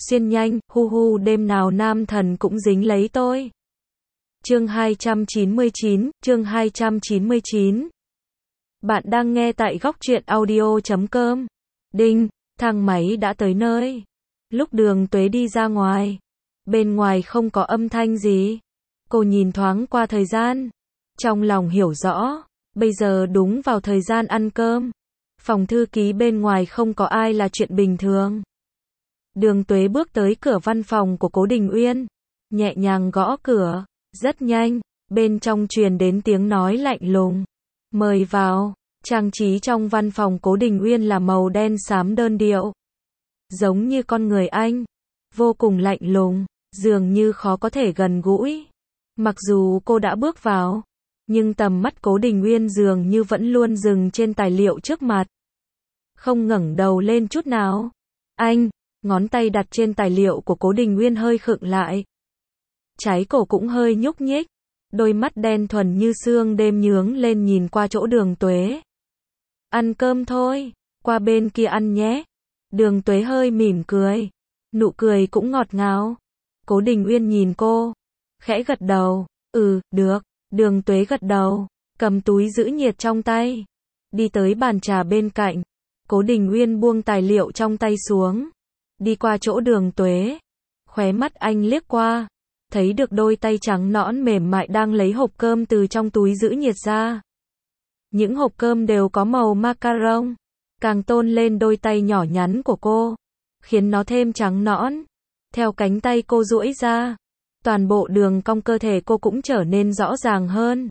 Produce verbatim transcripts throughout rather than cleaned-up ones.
xuyên nhanh, hu hu đêm nào nam thần cũng dính lấy tôi. Chương hai trăm chín mươi chín, chương hai trăm chín mươi chín. Bạn đang nghe tại góc truyện audio chấm com. Đinh, thang máy đã tới nơi. Lúc Đường Tuế đi ra ngoài, bên ngoài không có âm thanh gì. Cô nhìn thoáng qua thời gian, trong lòng hiểu rõ, bây giờ đúng vào thời gian ăn cơm. Phòng thư ký bên ngoài không có ai là chuyện bình thường. Đường Tuế bước tới cửa văn phòng của Cố Đình Uyên, nhẹ nhàng gõ cửa, rất nhanh, bên trong truyền đến tiếng nói lạnh lùng. Mời vào. Trang trí trong văn phòng Cố Đình Uyên là màu đen xám đơn điệu, giống như con người anh, vô cùng lạnh lùng, dường như khó có thể gần gũi. Mặc dù cô đã bước vào, nhưng tầm mắt Cố Đình Uyên dường như vẫn luôn dừng trên tài liệu trước mặt, không ngẩng đầu lên chút nào. Anh, ngón tay đặt trên tài liệu của Cố Đình Uyên hơi khựng lại, trái cổ cũng hơi nhúc nhích, đôi mắt đen thuần như sương đêm nhướng lên nhìn qua chỗ Đường Tuế. Ăn cơm thôi, qua bên kia ăn nhé. Đường Tuế hơi mỉm cười, nụ cười cũng ngọt ngào. Cố Đình Uyên nhìn cô, khẽ gật đầu, ừ, được. Đường Tuế gật đầu, cầm túi giữ nhiệt trong tay, đi tới bàn trà bên cạnh. Cố Đình Uyên buông tài liệu trong tay xuống, đi qua chỗ Đường Tuế, khóe mắt anh liếc qua, thấy được đôi tay trắng nõn mềm mại đang lấy hộp cơm từ trong túi giữ nhiệt ra. Những hộp cơm đều có màu macaron, càng tôn lên đôi tay nhỏ nhắn của cô, khiến nó thêm trắng nõn. Theo cánh tay cô duỗi ra, toàn bộ đường cong cơ thể cô cũng trở nên rõ ràng hơn.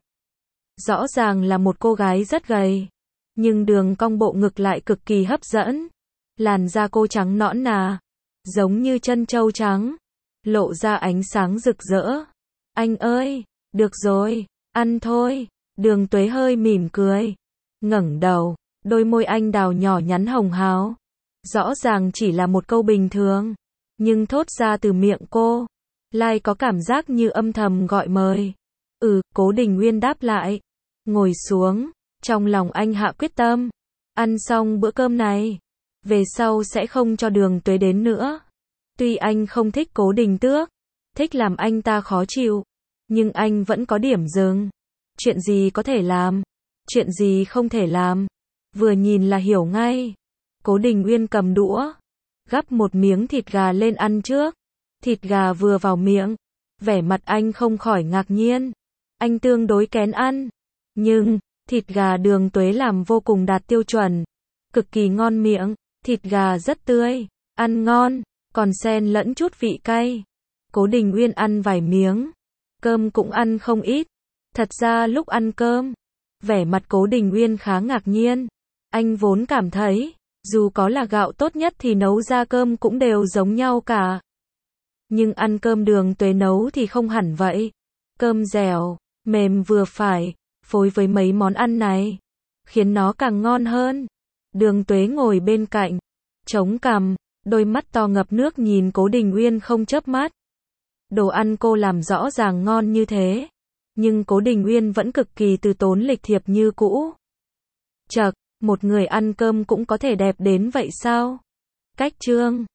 Rõ ràng là một cô gái rất gầy, nhưng đường cong bộ ngực lại cực kỳ hấp dẫn. Làn da cô trắng nõn nà, giống như trân châu trắng, lộ ra ánh sáng rực rỡ. Anh ơi, được rồi, ăn thôi. Đường Tuế hơi mỉm cười, ngẩng đầu, đôi môi anh đào nhỏ nhắn hồng hào. Rõ ràng chỉ là một câu bình thường, nhưng thốt ra từ miệng cô, lại có cảm giác như âm thầm gọi mời. Ừ, Cố Đình Uyên đáp lại, ngồi xuống, trong lòng anh hạ quyết tâm. Ăn xong bữa cơm này, về sau sẽ không cho Đường Tuế đến nữa. Tuy anh không thích Cố Đình Tước, thích làm anh ta khó chịu, nhưng anh vẫn có điểm dừng. Chuyện gì có thể làm, chuyện gì không thể làm, vừa nhìn là hiểu ngay. Cố Đình Uyên cầm đũa, gắp một miếng thịt gà lên ăn trước. Thịt gà vừa vào miệng, vẻ mặt anh không khỏi ngạc nhiên. Anh tương đối kén ăn, nhưng thịt gà Đường Tuế làm vô cùng đạt tiêu chuẩn, cực kỳ ngon miệng. Thịt gà rất tươi, ăn ngon, còn xen lẫn chút vị cay. Cố Đình Uyên ăn vài miếng, cơm cũng ăn không ít. Thật ra lúc ăn cơm, vẻ mặt Cố Đình Uyên khá ngạc nhiên. Anh vốn cảm thấy, dù có là gạo tốt nhất thì nấu ra cơm cũng đều giống nhau cả. Nhưng ăn cơm Đường Tuế nấu thì không hẳn vậy. Cơm dẻo, mềm vừa phải, phối với mấy món ăn này, khiến nó càng ngon hơn. Đường Tuế ngồi bên cạnh, chống cằm, đôi mắt to ngập nước nhìn Cố Đình Uyên không chớp mắt. Đồ ăn cô làm rõ ràng ngon như thế, nhưng Cố Đình Uyên vẫn cực kỳ từ tốn lịch thiệp như cũ. Chậc, một người ăn cơm cũng có thể đẹp đến vậy sao? Cách chương